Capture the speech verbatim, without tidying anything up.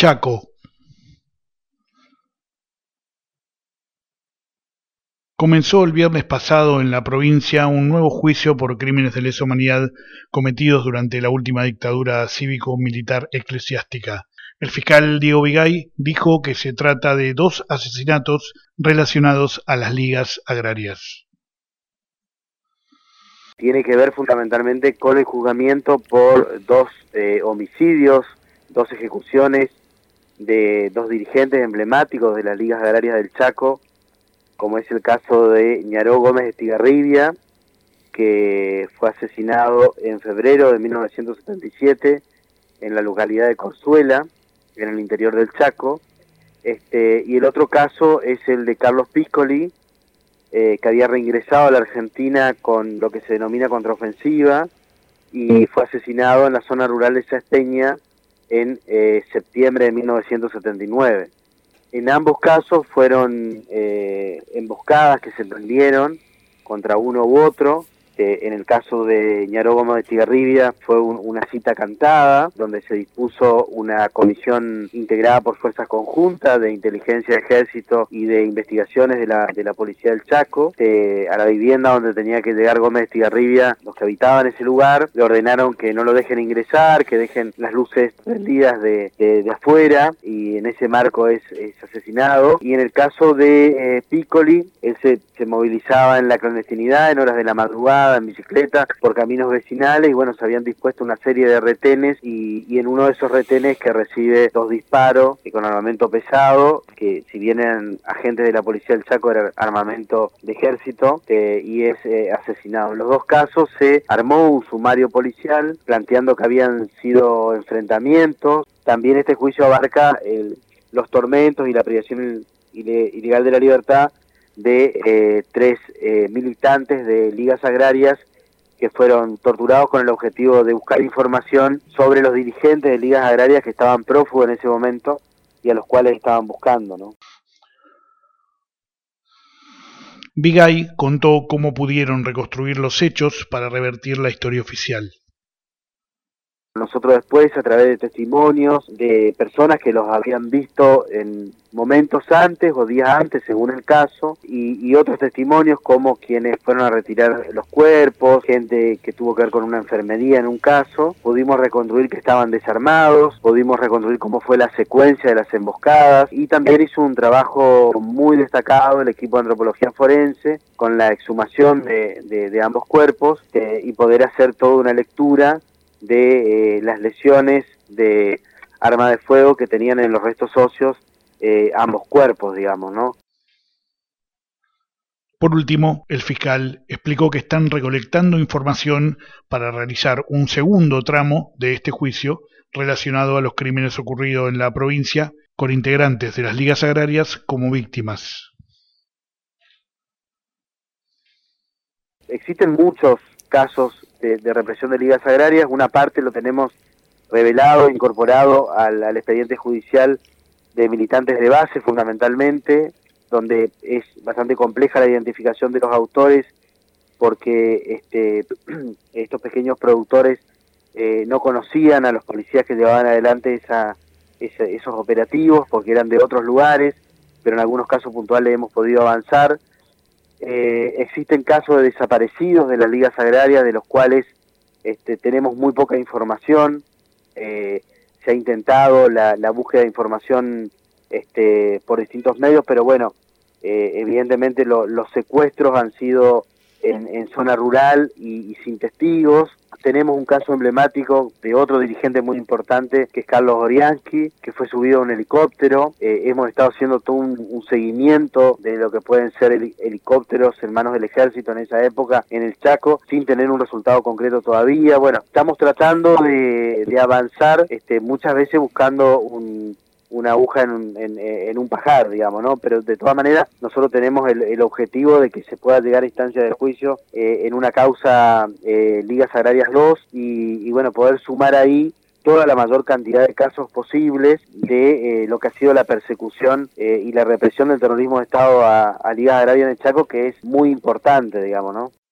Chaco. Comenzó el viernes pasado en la provincia un nuevo juicio por crímenes de lesa humanidad cometidos durante la última dictadura cívico-militar eclesiástica. El fiscal Diego Vigay dijo que se trata de dos asesinatos relacionados a las ligas agrarias. Tiene que ver fundamentalmente con el juzgamiento por dos eh, homicidios, dos ejecuciones de dos dirigentes emblemáticos de las ligas agrarias del Chaco, como es el caso de Ñaró Gómez de Estigarribia, que fue asesinado en febrero de mil novecientos setenta y siete en la localidad de Corzuela, en el interior del Chaco, este, y el otro caso es el de Carlos Piccoli, eh, que había reingresado a la Argentina con lo que se denomina contraofensiva, y fue asesinado en la zona rural de Saesteña en eh, septiembre de mil novecientos setenta y nueve. En ambos casos fueron eh, emboscadas que se emprendieron contra uno u otro. Eh, en el caso de Ñaró Gómez de Estigarribia fue un, una cita cantada, donde se dispuso una comisión integrada por fuerzas conjuntas de inteligencia, ejército y de investigaciones de la, de la policía del Chaco, eh, a la vivienda donde tenía que llegar Gómez de Estigarribia. Los que habitaban ese lugar le ordenaron que no lo dejen ingresar, que dejen las luces prendidas de, de, de afuera, y en ese marco es, es asesinado. Y en el caso de eh, Piccoli, él se, se movilizaba en la clandestinidad en horas de la madrugada, en bicicleta, por caminos vecinales, y bueno, se habían dispuesto una serie de retenes, y, y en uno de esos retenes que recibe dos disparos y con armamento pesado, que si bien eran agentes de la policía del Chaco, era armamento de ejército, eh, y es eh, asesinado. En los dos casos se armó un sumario policial planteando que habían sido enfrentamientos. También este juicio abarca el, los tormentos y la privación ilegal de la libertad de eh, tres eh, militantes de ligas agrarias que fueron torturados con el objetivo de buscar información sobre los dirigentes de ligas agrarias que estaban prófugos en ese momento y a los cuales estaban buscando, ¿no? Vigay contó cómo pudieron reconstruir los hechos para revertir la historia oficial. Nosotros después, a través de testimonios de personas que los habían visto en momentos antes o días antes, según el caso, y, y otros testimonios como quienes fueron a retirar los cuerpos, gente que tuvo que ver con una enfermería en un caso, pudimos reconstruir que estaban desarmados, pudimos reconstruir cómo fue la secuencia de las emboscadas, y también hizo un trabajo muy destacado el equipo de antropología forense con la exhumación de, de, de ambos cuerpos, eh, y poder hacer toda una lectura de eh, las lesiones de arma de fuego que tenían en los restos óseos eh, ambos cuerpos, digamos, ¿no? Por último, el fiscal explicó que están recolectando información para realizar un segundo tramo de este juicio relacionado a los crímenes ocurridos en la provincia con integrantes de las ligas agrarias como víctimas. Existen muchos casos de, de represión de ligas agrarias. Una parte lo tenemos revelado, incorporado al, al expediente judicial de militantes de base, fundamentalmente, donde es bastante compleja la identificación de los autores, porque este, estos pequeños productores eh, no conocían a los policías que llevaban adelante esa, esa, esos operativos, porque eran de otros lugares, pero en algunos casos puntuales hemos podido avanzar. Eh, existen casos de desaparecidos de las ligas agrarias, de los cuales este, tenemos muy poca información. Eh, se ha intentado la, la búsqueda de información este, por distintos medios, pero bueno, eh, evidentemente lo, los secuestros han sido en, en zona rural y, y sin testigos. Tenemos un caso emblemático de otro dirigente muy importante, que es Carlos Oriansky, que fue subido a un helicóptero. Eh, hemos estado haciendo todo un, un seguimiento de lo que pueden ser hel helicópteros en manos del ejército en esa época en el Chaco, sin tener un resultado concreto todavía. Bueno, estamos tratando de, de avanzar, este, muchas veces buscando un... una aguja en un, en, en un pajar, digamos, ¿no? Pero de todas maneras, nosotros tenemos el, el objetivo de que se pueda llegar a instancia de juicio eh, en una causa eh, Ligas Agrarias dos y, y, bueno, poder sumar ahí toda la mayor cantidad de casos posibles de eh, lo que ha sido la persecución eh, y la represión del terrorismo de Estado a, a Ligas Agrarias en el Chaco, que es muy importante, digamos, ¿no?